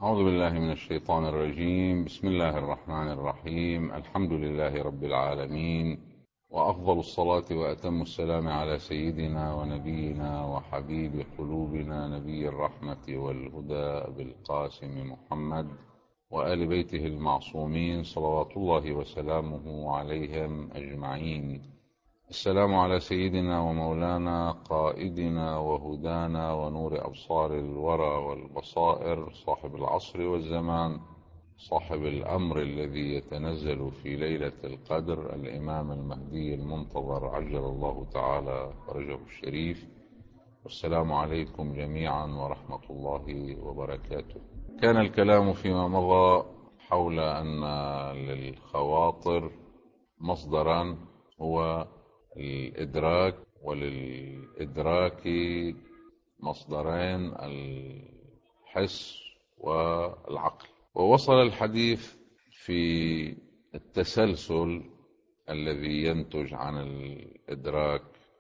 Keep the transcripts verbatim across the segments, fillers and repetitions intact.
أعوذ بالله من الشيطان الرجيم. بسم الله الرحمن الرحيم. الحمد لله رب العالمين، وأفضل الصلاة وأتم السلام على سيدنا ونبينا وحبيب قلوبنا نبي الرحمة والهدى أبي القاسم محمد وآل بيته المعصومين صلوات الله وسلامه عليهم أجمعين. السلام على سيدنا ومولانا قائدنا وهدانا ونور أبصار الورى والبصائر، صاحب العصر والزمان، صاحب الأمر الذي يتنزل في ليلة القدر، الإمام المهدي المنتظر عجل الله تعالى فرجه الشريف. والسلام عليكم جميعا ورحمة الله وبركاته. كان الكلام فيما مضى حول أن للخواطر مصدرا هو الإدراك، وللإدراك مصدرين، الحس والعقل. ووصل الحديث في التسلسل الذي ينتج عن الإدراك،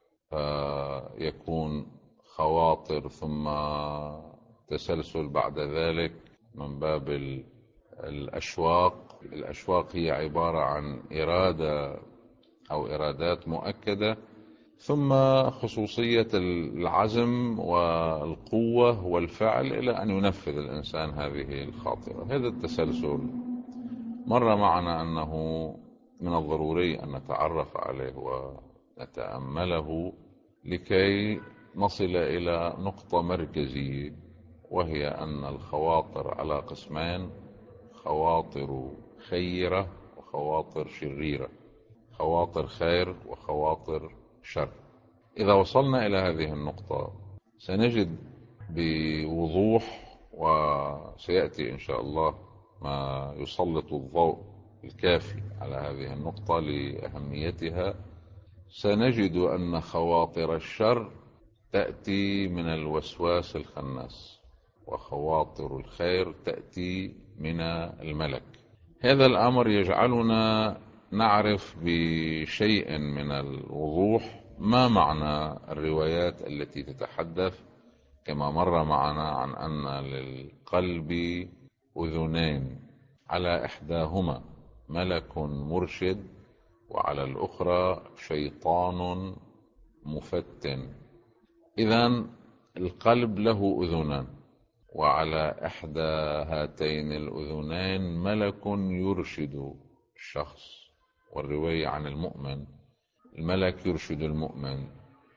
فيكون خواطر ثم تسلسل بعد ذلك من باب الأشواق. الأشواق هي عبارة عن إرادة أو إرادات مؤكدة، ثم خصوصية العزم والقوة والفعل إلى أن ينفذ الإنسان هذه الخاطرة. هذا التسلسل مر معنا أنه من الضروري أن نتعرف عليه ونتأمله لكي نصل إلى نقطة مركزية، وهي أن الخواطر على قسمين: خواطر خيرة وخواطر شريرة، خواطر خير وخواطر شر. إذا وصلنا إلى هذه النقطة سنجد بوضوح، وسيأتي إن شاء الله ما يسلط الضوء الكافي على هذه النقطة لأهميتها، سنجد أن خواطر الشر تأتي من الوسواس الخناس، وخواطر الخير تأتي من الملك. هذا الأمر يجعلنا نعرف بشيء من الوضوح ما معنى الروايات التي تتحدث كما مر معنا عن أن للقلب أذنين، على إحداهما ملك مرشد، وعلى الأخرى شيطان مفتن. إذن القلب له أذنان، وعلى إحدى هاتين الأذنين ملك يرشد الشخص، والرواية عن المؤمن الملك يرشد المؤمن،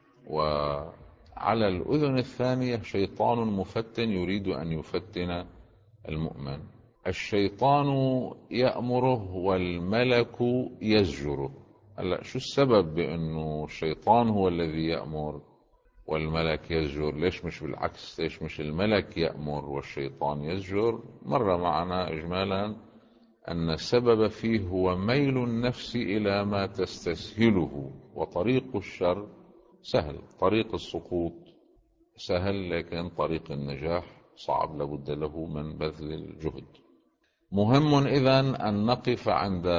وعلى الأذن الثانية شيطان مفتن يريد أن يفتن المؤمن. الشيطان يأمره والملك يزجره. هلا شو السبب بأنه الشيطان هو الذي يأمر والملك يزجر؟ ليش مش بالعكس؟ ليش مش الملك يأمر والشيطان يزجر؟ مر معنا إجمالا أن السبب فيه هو ميل النفس إلى ما تستسهله، وطريق الشر سهل، طريق السقوط سهل، لكن طريق النجاح صعب، لابد له من بذل الجهد. مهم إذن أن نقف عند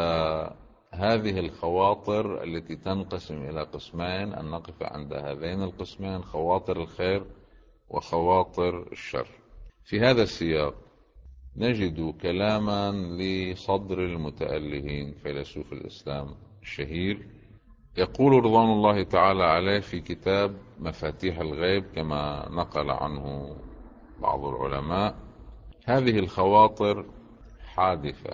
هذه الخواطر التي تنقسم إلى قسمين، أن نقف عند هذين القسمين: خواطر الخير وخواطر الشر. في هذا السياق نجد كلاما لصدر المتألهين فيلسوف الإسلام الشهير، يقول رضوان الله تعالى عليه في كتاب مفاتيح الغيب كما نقل عنه بعض العلماء: هذه الخواطر حادثة،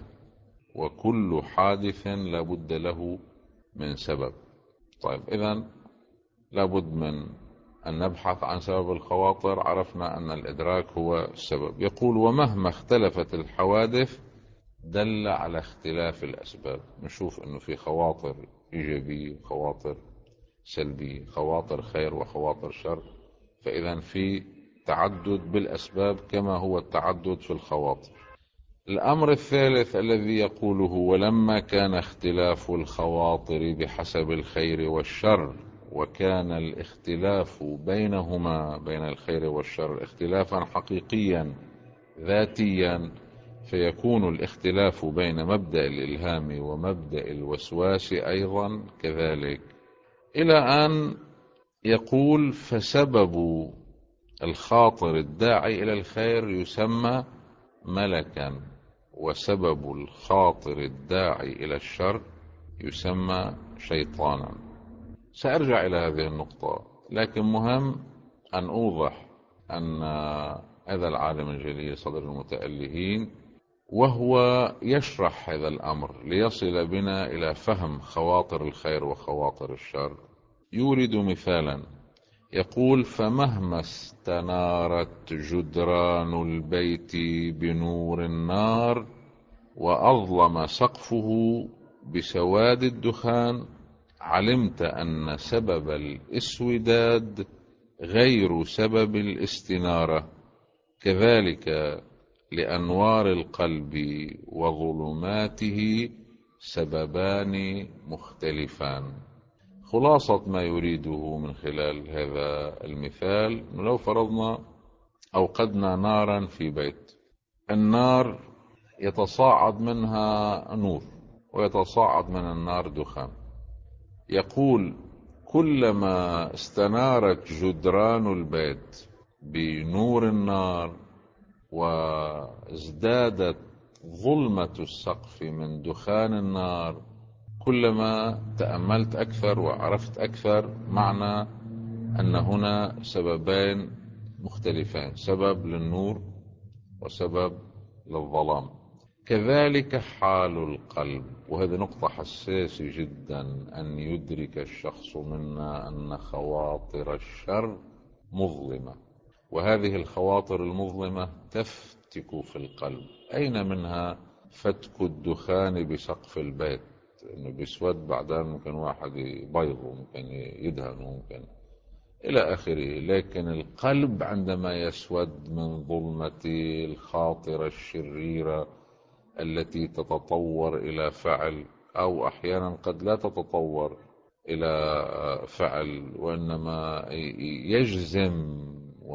وكل حادث لابد له من سبب. طيب، إذن لابد من أن نبحث عن سبب الخواطر. عرفنا أن الإدراك هو السبب. يقول: ومهما اختلفت الحوادث دل على اختلاف الأسباب. نشوف أنه في خواطر إيجابية وخواطر سلبية، خواطر خير وخواطر شر، فإذا في تعدد بالأسباب كما هو التعدد في الخواطر. الأمر الثالث الذي يقوله: ولما كان اختلاف الخواطر بحسب الخير والشر، وكان الاختلاف بينهما بين الخير والشر اختلافا حقيقيا ذاتيا، فيكون الاختلاف بين مبدأ الإلهام ومبدأ الوسواس أيضا كذلك، إلى أن يقول: فسبب الخاطر الداعي إلى الخير يسمى ملكا وسبب الخاطر الداعي إلى الشر يسمى شيطانا. سأرجع إلى هذه النقطة، لكن مهم أن أوضح أن هذا العالم الجليل صدر المتألهين وهو يشرح هذا الأمر ليصل بنا إلى فهم خواطر الخير وخواطر الشر، يورد مثالا يقول: فمهما استنارت جدران البيت بنور النار وأظلم سقفه بسواد الدخان علمت أن سبب الإسوداد غير سبب الاستنارة، كذلك لأنوار القلب وظلماته سببان مختلفان. خلاصة ما يريده من خلال هذا المثال: لو فرضنا أوقدنا نارا في بيت، النار يتصاعد منها نور ويتصاعد من النار دخان. يقول: كلما استنارت جدران البيت بنور النار وازدادت ظلمة السقف من دخان النار، كلما تأملت أكثر وعرفت أكثر معنى أن هنا سببين مختلفين، سبب للنور وسبب للظلام. كذلك حال القلب، وهذه نقطة حساسة جدا أن يدرك الشخص منا أن خواطر الشر مظلمة، وهذه الخواطر المظلمة تفتك في القلب. أين منها فتك الدخان بسقف البيت، إنه بيسود بعدين ممكن واحد يبيضه، ممكن يدهنه، ممكن إلى آخره. لكن القلب عندما يسود من ظلمة الخاطرة الشريرة التي تتطور إلى فعل، أو أحيانا قد لا تتطور إلى فعل وإنما يجزم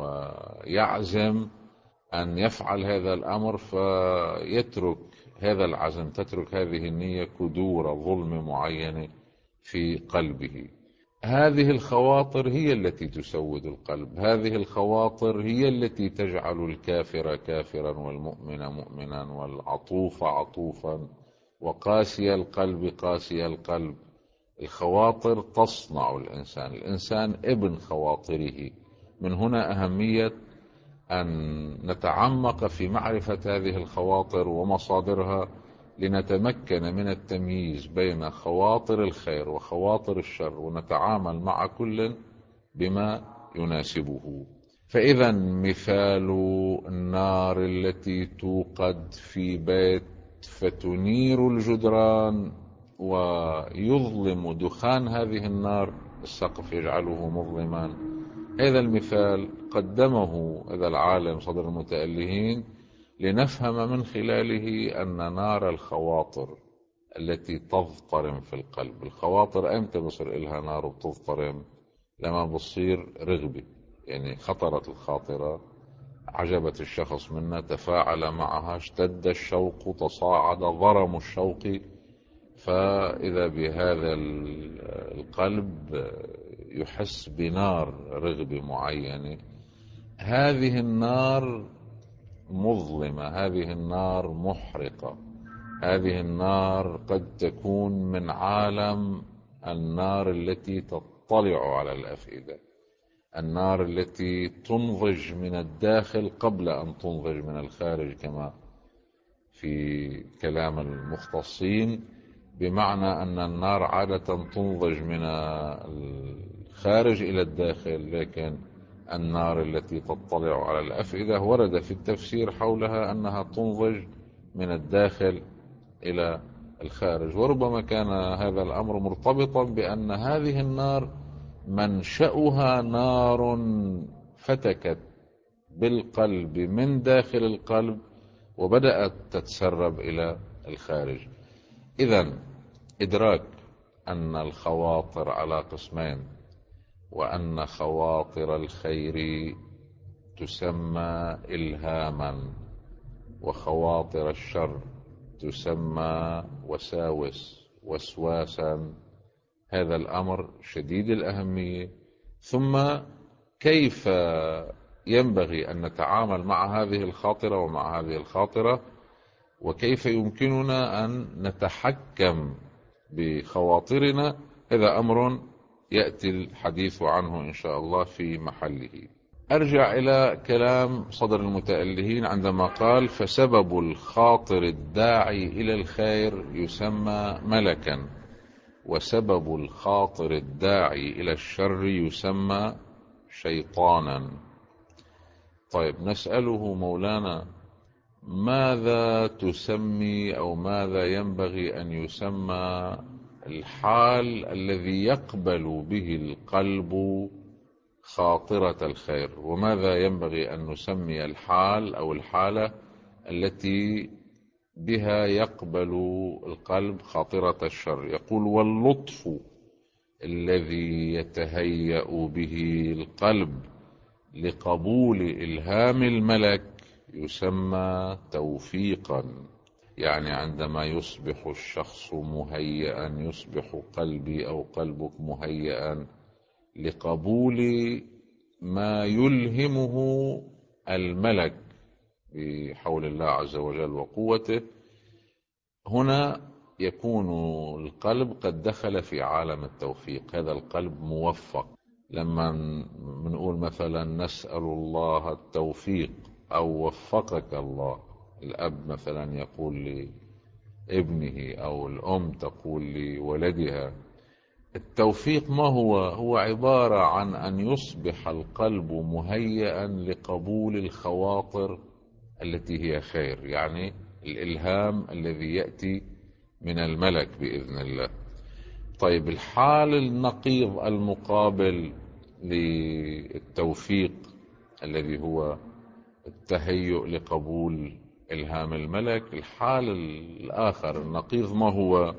ويعزم أن يفعل هذا الأمر، فيترك هذا العزم، تترك هذه النية كدور ظلم معينة في قلبه. هذه الخواطر هي التي تسود القلب، هذه الخواطر هي التي تجعل الكافر كافرا والمؤمن مؤمنا والعطوف عطوفا وقاسي القلب قاسي القلب. الخواطر تصنع الإنسان، الإنسان ابن خواطره. من هنا أهمية أن نتعمق في معرفة هذه الخواطر ومصادرها لنتمكن من التمييز بين خواطر الخير وخواطر الشر، ونتعامل مع كل بما يناسبه. فإذا مثال النار التي توقد في بيت فتنير الجدران ويظلم دخان هذه النار السقف يجعله مظلما، هذا المثال قدمه هذا العالم صدر المتألهين لنفهم من خلاله أن نار الخواطر التي تضطرم في القلب، الخواطر أمتى بصير إلها نار وبتضطرم؟ لما بصير رغبة، يعني خطرت الخاطرة، عجبت الشخص منا، تفاعل معها، اشتد الشوق، تصاعد ضرم الشوق، فإذا بهذا القلب يحس بنار رغبة معينة. هذه النار مظلمة، هذه النار محرقة، هذه النار قد تكون من عالم النار التي تطلع على الأفئدة، النار التي تنضج من الداخل قبل أن تنضج من الخارج، كما في كلام المختصين، بمعنى أن النار عادة تنضج من الخارج إلى الداخل، لكن النار التي تطلع على الأفئدة ورد في التفسير حولها أنها تنضج من الداخل إلى الخارج. وربما كان هذا الأمر مرتبطا بأن هذه النار منشأها نار فتكت بالقلب من داخل القلب وبدأت تتسرب إلى الخارج. إذن إدراك أن الخواطر على قسمين، وأن خواطر الخير تسمى إلهاما وخواطر الشر تسمى وساوس وسواسا، هذا الأمر شديد الأهمية. ثم كيف ينبغي أن نتعامل مع هذه الخاطرة ومع هذه الخاطرة، وكيف يمكننا أن نتحكم بخواطرنا، هذا أمر يأتي الحديث عنه إن شاء الله في محله. أرجع إلى كلام صدر المتألهين عندما قال: فسبب الخاطر الداعي إلى الخير يسمى ملكا، وسبب الخاطر الداعي إلى الشر يسمى شيطانا. طيب، نسأله مولانا: ماذا تسمي أو ماذا ينبغي أن يسمى الحال الذي يقبل به القلب خاطرة الخير، وماذا ينبغي أن نسمي الحال أو الحالة التي بها يقبل القلب خاطرة الشر؟ يقول: واللطف الذي يتهيأ به القلب لقبول إلهام الملك يسمى توفيقا. يعني عندما يصبح الشخص مهيئا، يصبح قلبي أو قلبك مهيئا لقبول ما يلهمه الملك بحول الله عز وجل وقوته، هنا يكون القلب قد دخل في عالم التوفيق. هذا القلب موفق. لما بنقول مثلا نسأل الله التوفيق أو وفقك الله، الأب مثلا يقول لابنه أو الأم تقول لولدها. التوفيق ما هو؟ هو عبارة عن أن يصبح القلب مهيئا لقبول الخواطر التي هي خير، يعني الإلهام الذي يأتي من الملك بإذن الله. طيب، الحال النقيض المقابل للتوفيق الذي هو التهيؤ لقبول إلهام الملك، الحال الآخر النقيض ما هو؟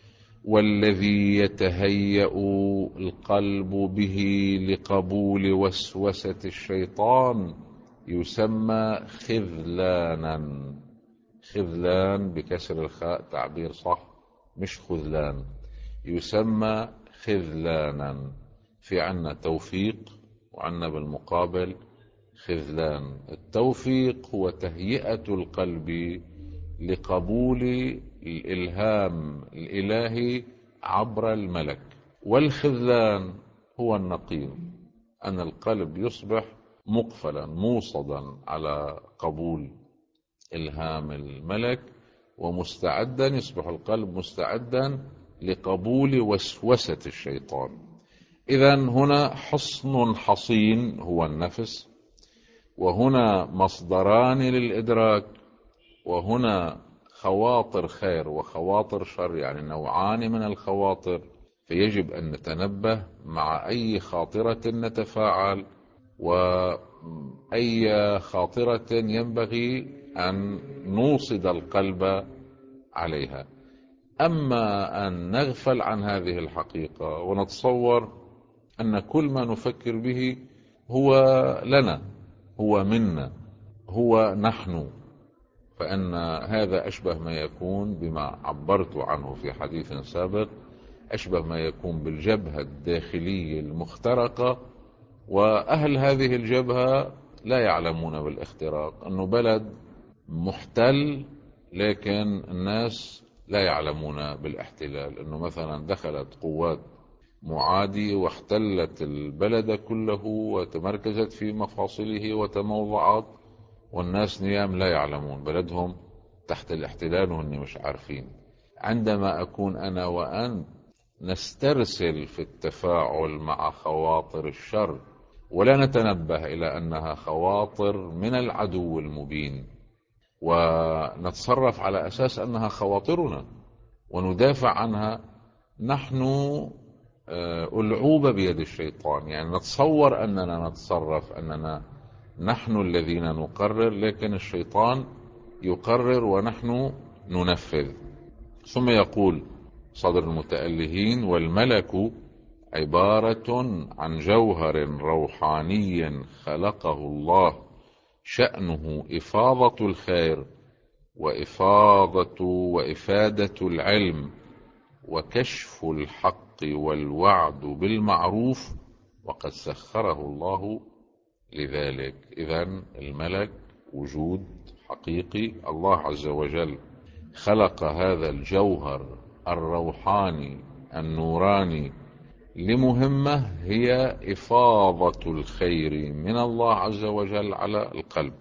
والذي يتهيأ القلب به لقبول وسوسة الشيطان يسمى خذلانا. خذلان بكسر الخاء تعبير صح، مش خذلان، يسمى خذلانا. في عنا توفيق وعنا بالمقابل خذلان. التوفيق هو تهيئة القلب لقبول الإلهام الإلهي عبر الملك، والخذلان هو النقيض، أن القلب يصبح مقفلا موصدا على قبول إلهام الملك ومستعدا، يصبح القلب مستعدا لقبول وسوسة الشيطان. إذن هنا حصن حصين هو النفس، وهنا مصدران للإدراك، وهنا خواطر خير وخواطر شر، يعني نوعان من الخواطر. فيجب أن نتنبه مع أي خاطرة نتفاعل، وأي خاطرة ينبغي أن نوصد القلب عليها. أما أن نغفل عن هذه الحقيقة ونتصور أن كل ما نفكر به هو لنا، هو منا، هو نحن، فإن هذا أشبه ما يكون بما عبرت عنه في حديث سابق، أشبه ما يكون بالجبهة الداخلية المخترقة، وأهل هذه الجبهة لا يعلمون بالاختراق، أنه بلد محتل، لكن الناس لا يعلمون بالاحتلال، أنه مثلا دخلت قوات معادية واحتلت البلد كله وتمركزت في مفاصله وتموضعات، والناس نيام لا يعلمون، بلدهم تحت الاحتلال وهم مش عارفين. عندما أكون أنا وأنت نسترسل في التفاعل مع خواطر الشر ولا نتنبه إلى أنها خواطر من العدو المبين، ونتصرف على أساس أنها خواطرنا وندافع عنها، نحن ألعوبة بيد الشيطان. يعني نتصور أننا نتصرف، أننا نحن الذين نقرر، لكن الشيطان يقرر ونحن ننفذ. ثم يقول صدر المتألهين: والملك عبارة عن جوهر روحاني خلقه الله، شأنه إفاضة الخير وإفاضة وإفادة العلم وكشف الحق والوعد بالمعروف، وقد سخره الله لذلك إذن الملك وجود حقيقي. الله عز وجل خلق هذا الجوهر الروحاني النوراني لمهمة هي إفاضة الخير من الله عز وجل على القلب،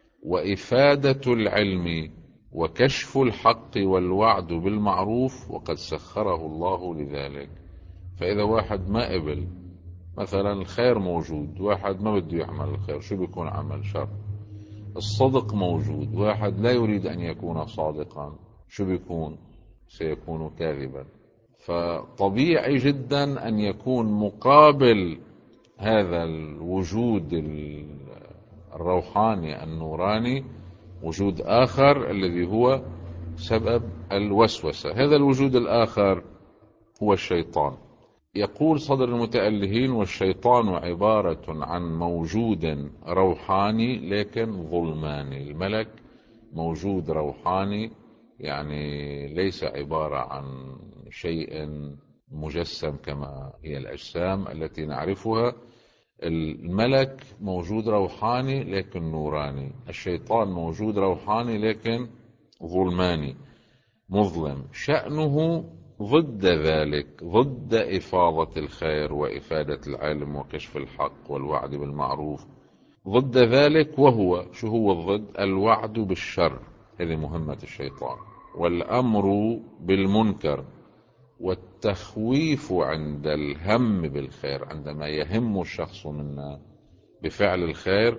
وإفادة العلم، وكشف الحق، والوعد بالمعروف، وقد سخره الله لذلك. فإذا واحد ما قبل مثلا الخير موجود، واحد ما بده يعمل الخير، شو بيكون عمل شر. الصدق موجود، واحد لا يريد أن يكون صادقا، شو بيكون؟ سيكون كاذبا. فطبيعي جدا أن يكون مقابل هذا الوجود الروحاني النوراني وجود آخر الذي هو سبب الوسوسة. هذا الوجود الآخر هو الشيطان. يقول صدر المتألهين: والشيطان عبارة عن موجود روحاني لكن ظلماني. الملك موجود روحاني، يعني ليس عبارة عن شيء مجسم كما هي الأجسام التي نعرفها. الملك موجود روحاني لكن نوراني، الشيطان موجود روحاني لكن ظلماني مظلم. شأنه ضد ذلك، ضد إفاضة الخير وإفادة العلم وكشف الحق والوعد بالمعروف، ضد ذلك. وهو شو هو الضد؟ الوعد بالشر، هذه مهمة الشيطان، والأمر بالمنكر، والتخويف عند الهم بالخير. عندما يهم الشخص منا بفعل الخير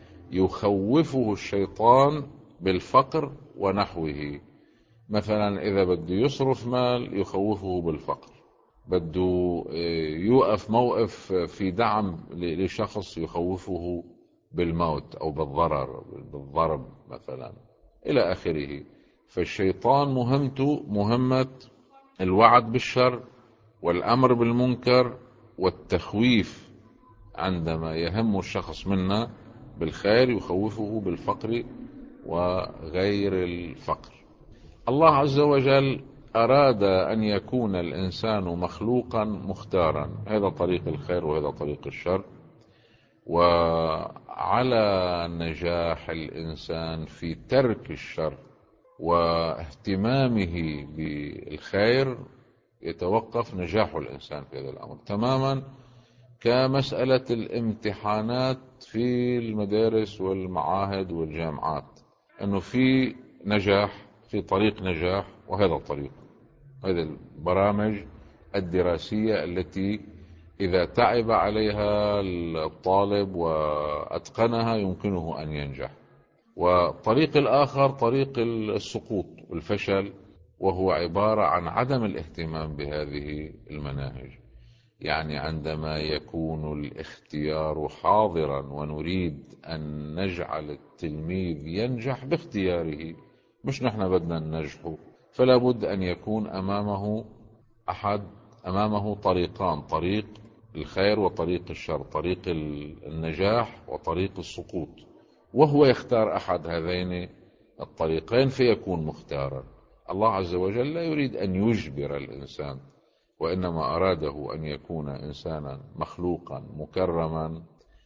يخوفه الشيطان بالفقر ونحوه. مثلا إذا بده يصرف مال يخوفه بالفقر، بده يوقف موقف في دعم لشخص يخوفه بالموت أو بالضرر، بالضرب مثلا، إلى آخره. فالشيطان مهمته مهمة الوعد بالشر والأمر بالمنكر والتخويف. عندما يهم الشخص منا بالخير يخوفه بالفقر وغير الفقر. الله عز وجل أراد أن يكون الإنسان مخلوقا مختارا، هذا طريق الخير وهذا طريق الشر. وعلى نجاح الإنسان في ترك الشر واهتمامه بالخير يتوقف نجاح الإنسان في هذا الأمر، تماما كمسألة الامتحانات في المدارس والمعاهد والجامعات، أنه في نجاح، في طريق نجاح، وهذا الطريق، هذه البرامج الدراسية التي إذا تعب عليها الطالب وأتقنها يمكنه أن ينجح. والطريق الآخر طريق السقوط والفشل، وهو عبارة عن عدم الاهتمام بهذه المناهج. يعني عندما يكون الاختيار حاضرا ونريد أن نجعل التلميذ ينجح باختياره، مش نحن بدنا ننجحه، فلا بد أن يكون أمامه أحد أمامه طريقان: طريق الخير وطريق الشر، طريق النجاح وطريق السقوط، وهو يختار أحد هذين الطريقين فيكون مختارا. الله عز وجل لا يريد أن يجبر الإنسان، وإنما أراده أن يكون إنسانا مخلوقا مكرما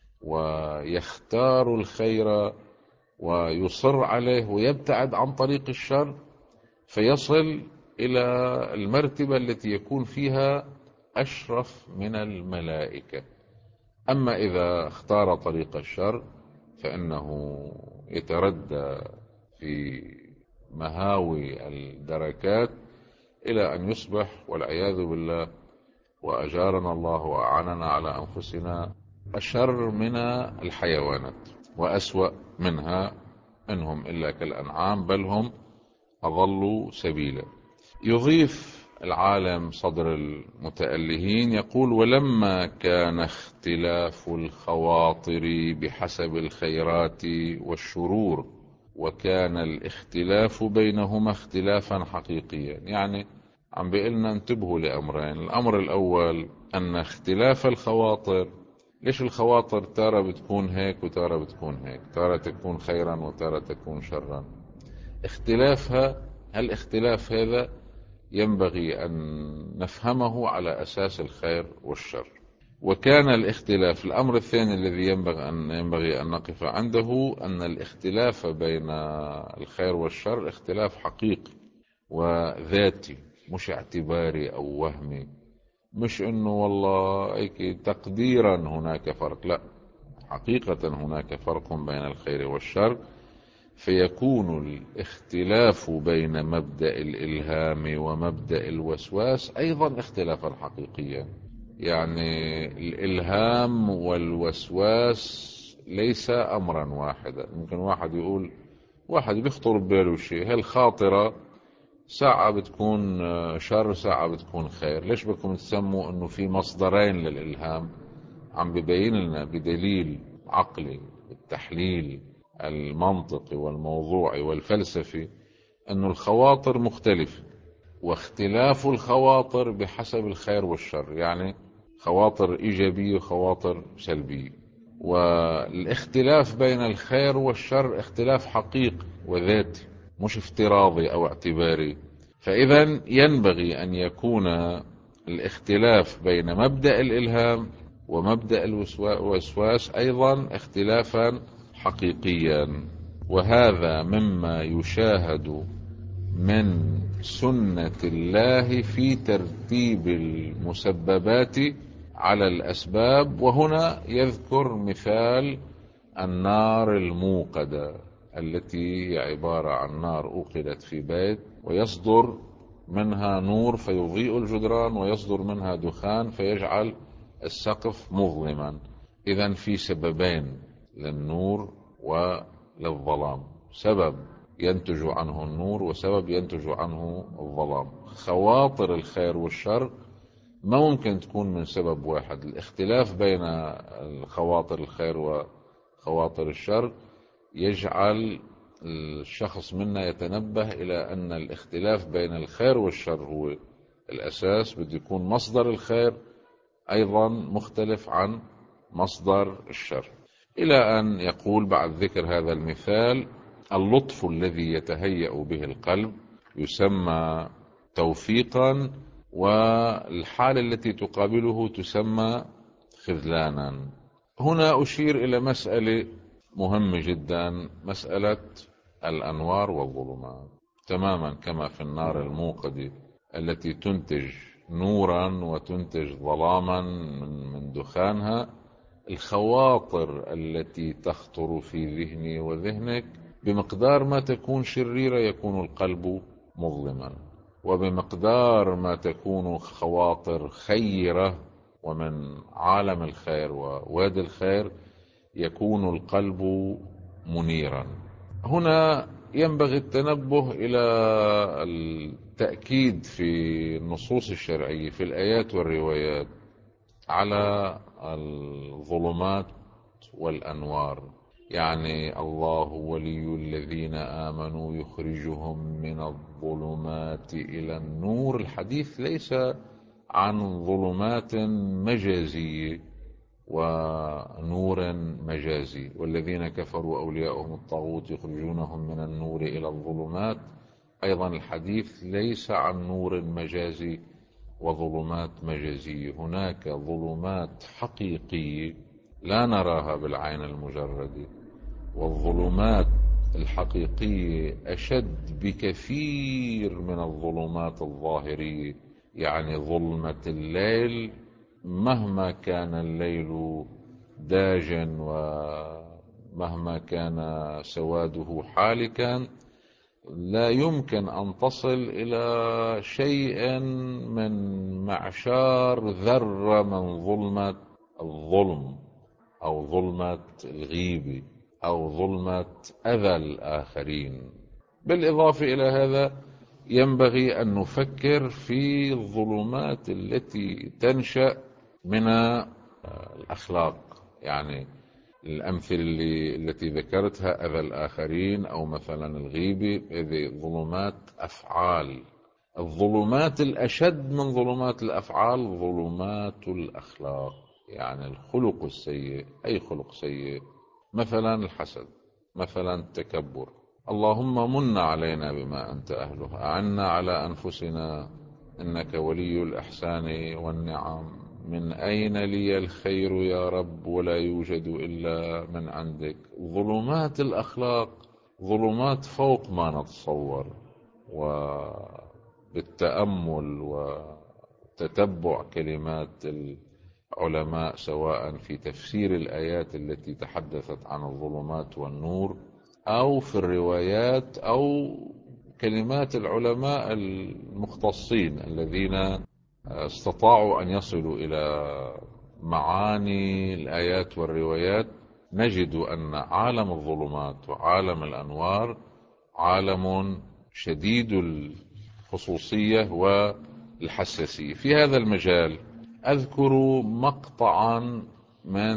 ويختار الخير ويصر عليه ويبتعد عن طريق الشر، فيصل إلى المرتبة التي يكون فيها أشرف من الملائكة. أما إذا اختار طريق الشر فإنه يتردى في مهاوي الدركات إلى أن يصبح والعياذ بالله، وأجارنا الله وأعاننا على أنفسنا، أشر من الحيوانات وأسوأ منها، إنهم إلا كالأنعام بل هم أضلوا سبيلا. يضيف العالم صدر المتألهين يقول: ولما كان اختلاف الخواطر بحسب الخيرات والشرور، وكان الاختلاف بينهما اختلافا حقيقيا. يعني عم بيقلنا انتبهوا لأمرين: الأمر الأول أن اختلاف الخواطر، ليش الخواطر تارة بتكون هيك وتارة بتكون هيك، تارة تكون خيرا وتارة تكون شرا، اختلافها، الاختلاف هذا ينبغي أن نفهمه على أساس الخير والشر. وكان الاختلاف. الأمر الثاني الذي ينبغي أن ينبغي أن نقف عنده أن الاختلاف بين الخير والشر اختلاف حقيقي وذاتي، مش اعتباري أو وهمي، مش إنه والله هيك تقديرا هناك فرق، لا، حقيقة هناك فرق بين الخير والشر. فيكون الاختلاف بين مبدأ الإلهام ومبدأ الوسواس أيضا اختلافا حقيقيا. يعني الإلهام والوسواس ليس أمرا واحدا. ممكن واحد يقول، واحد بيخطر بباله شيء، هالخاطرة ساعة بتكون شر ساعة بتكون خير، ليش بدكم تسموا انه في مصدرين للإلهام؟ عم ببين لنا بدليل عقلي التحليل المنطقي والموضوعي والفلسفي انه الخواطر مختلفة، واختلاف الخواطر بحسب الخير والشر، يعني خواطر إيجابية وخواطر سلبية. والاختلاف بين الخير والشر اختلاف حقيقي وذاتي، مش افتراضي أو اعتباري. فإذا ينبغي أن يكون الاختلاف بين مبدأ الإلهام ومبدأ الوسواس أيضا اختلافا حقيقيا. وهذا مما يشاهد من سنة الله في ترتيب المسببات على الأسباب. وهنا يذكر مثال النار الموقدة، التي هي عبارة عن نار أوقدت في بيت ويصدر منها نور فيضيء الجدران، ويصدر منها دخان فيجعل السقف مظلما. إذن في سببين للنور وللظلام، سبب ينتج عنه النور وسبب ينتج عنه الظلام. خواطر الخير والشر ما ممكن تكون من سبب واحد. الاختلاف بين خواطر الخير وخواطر الشر يجعل الشخص منا يتنبه إلى أن الاختلاف بين الخير والشر هو الأساس. بده يكون مصدر الخير أيضا مختلف عن مصدر الشر. إلى أن يقول بعد ذكر هذا المثال: اللطف الذي يتهيأ به القلب يسمى توفيقا، والحالة التي تقابله تسمى خذلانا. هنا أشير إلى مسألة مهمة جدا، مسألة الأنوار والظلمات. تماما كما في النار الموقدة التي تنتج نورا وتنتج ظلاما من دخانها، الخواطر التي تخطر في ذهني وذهنك بمقدار ما تكون شريرة يكون القلب مظلما، وبمقدار ما تكون خواطر خيرة ومن عالم الخير ووادي الخير يكون القلب منيرا. هنا ينبغي التنبه إلى التأكيد في النصوص الشرعية في الآيات والروايات على الظلمات والأنوار. يعني الله ولي الذين آمنوا يخرجهم من الظلمات إلى النور. الحديث ليس عن ظلمات مجازية ونور مجازي. والذين كفروا أولياؤهم الطاغوت يخرجونهم من النور إلى الظلمات. أيضا الحديث ليس عن نور مجازي وظلمات مجازية. هناك ظلمات حقيقية لا نراها بالعين المجردة، والظلمات الحقيقية أشد بكثير من الظلمات الظاهرية. يعني ظلمة الليل مهما كان الليل داجا ومهما كان سواده حالكا لا يمكن أن تصل إلى شيء من معشار ذرة من ظلمة الظلم أو ظلمة الغيبة أو ظلمة أذى الآخرين. بالإضافة إلى هذا ينبغي أن نفكر في الظلمات التي تنشأ من الأخلاق. يعني الأمثلة اللي التي ذكرتها، أذى الآخرين أو مثلا الغيبة، هذه ظلمات أفعال. الظلمات الأشد من ظلمات الأفعال ظلمات الأخلاق، يعني الخلق السيء. أي خلق سيء؟ مثلا الحسد، مثلا التكبر. اللهم من علينا بما أنت أهله، أعنا على أنفسنا إنك ولي الإحسان والنعم من أين لي الخير يا رب ولا يوجد إلا من عندك. ظلمات الأخلاق ظلمات فوق ما نتصور، وبالتأمل وتتبع كلمات العلماء سواء في تفسير الآيات التي تحدثت عن الظلمات والنور، أو في الروايات، أو كلمات العلماء المختصين الذين استطاعوا أن يصلوا إلى معاني الآيات والروايات، نجد أن عالم الظلمات وعالم الأنوار عالم شديد الخصوصية والحساسية. في هذا المجال أذكر مقطعا من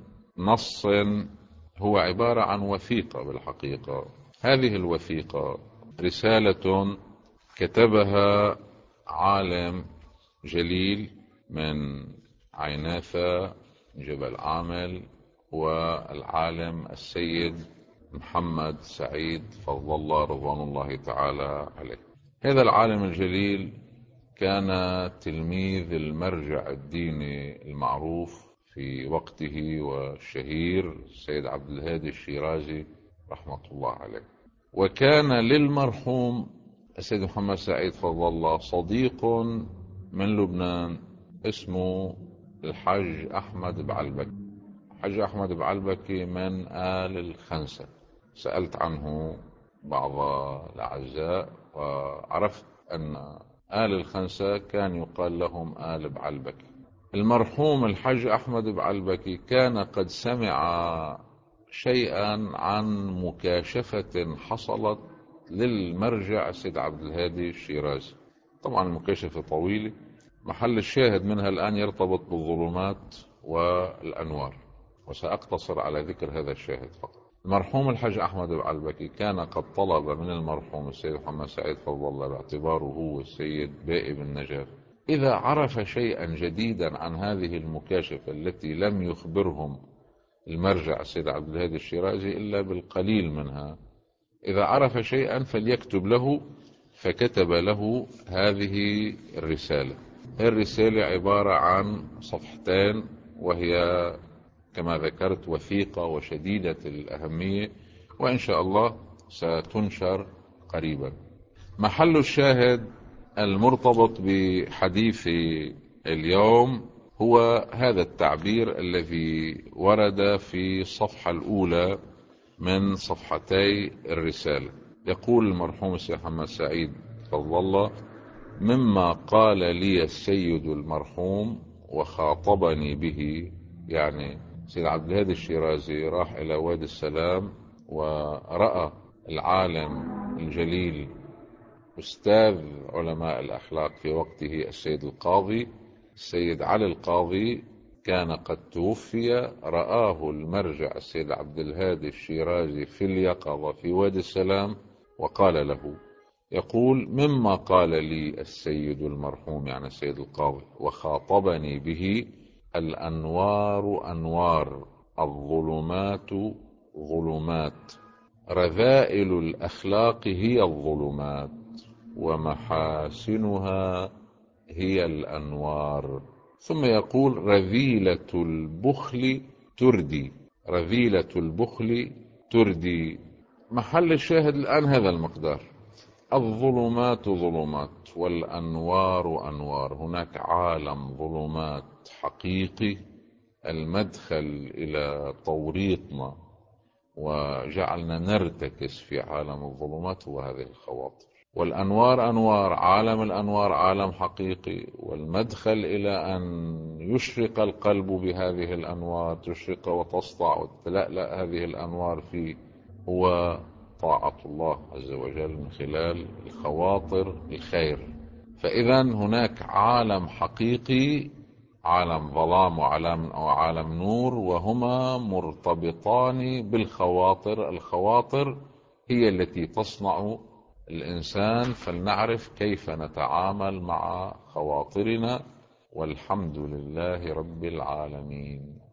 نص هو عبارة عن وثيقة بالحقيقة. هذه الوثيقة رسالة كتبها عالم جليل من عيناثة جبل عامل، والعالم السيد محمد سعيد فضل الله رضوان الله تعالى عليه. هذا العالم الجليل كان تلميذ المرجع الديني المعروف في وقته والشهير السيد عبد الهادي الشيرازي رحمة الله عليه، وكان للمرحوم السيد محمد سعيد فضل الله صديق من لبنان اسمه الحج أحمد بعلبكي. الحج أحمد بعلبكي من آل الخنسة. سألت عنه بعض الأعزاء وعرفت أن آل الخنسة كان يقال لهم آل بعلبكي. المرحوم الحج أحمد بعلبكي كان قد سمع شيئا عن مكاشفة حصلت للمرجع السيد عبد الهادي الشيرازي. طبعا المكاشفة طويلة، محل الشاهد منها الآن يرتبط بالظلمات والأنوار، وسأقتصر على ذكر هذا الشاهد فقط. المرحوم الحج أحمد بعلبكي كان قد طلب من المرحوم السيد محمد سعيد فضل الله، باعتباره هو السيد بائي بن نجار، إذا عرف شيئا جديدا عن هذه المكاشفة التي لم يخبرهم المرجع السيد عبد الهادي الشيرازي إلا بالقليل منها، إذا عرف شيئا فليكتب له. فكتب له هذه الرسالة. الرسالة عبارة عن صفحتين، وهي كما ذكرت وثيقة وشديدة الأهمية، وإن شاء الله ستنشر قريبا. محل الشاهد المرتبط بحديث اليوم هو هذا التعبير الذي ورد في الصفحة الأولى من صفحتي الرسالة. يقول المرحوم السيد محمد سعيد فضل الله: مما قال لي السيد المرحوم وخاطبني به، يعني سيد عبد الهادي الشيرازي راح إلى وادي السلام ورأى العالم الجليل أستاذ علماء الأخلاق في وقته السيد القاضي السيد علي القاضي، كان قد توفي. رآه المرجع السيد عبد الهادي الشيرازي في اليقظة في وادي السلام وقال له، يقول: مما قال لي السيد المرحوم، يعني السيد القاضي، وخاطبني به: الأنوار أنوار، الظلمات ظلمات، رذائل الأخلاق هي الظلمات، ومحاسنها هي الأنوار. ثم يقول: رذيلة البخل تردي، رذيلة البخل تردي. محل الشاهد الآن هذا المقدار: الظلمات ظلمات والأنوار أنوار. هناك عالم ظلمات حقيقي، المدخل إلى توريطنا وجعلنا نرتكس في عالم الظلمات هو هذه الخواطر. والأنوار أنوار، عالم الأنوار عالم حقيقي، والمدخل إلى أن يشرق القلب بهذه الأنوار، تشرق وتسطع وتتلألأ هذه الأنوار فيه، هو طاعة الله عز وجل من خلال الخواطر الخير. فإذا هناك عالم حقيقي، عالم ظلام وعالم, وعالم نور، وهما مرتبطان بالخواطر. الخواطر هي التي تصنع الإنسان، فلنعرف كيف نتعامل مع خواطرنا، والحمد لله رب العالمين.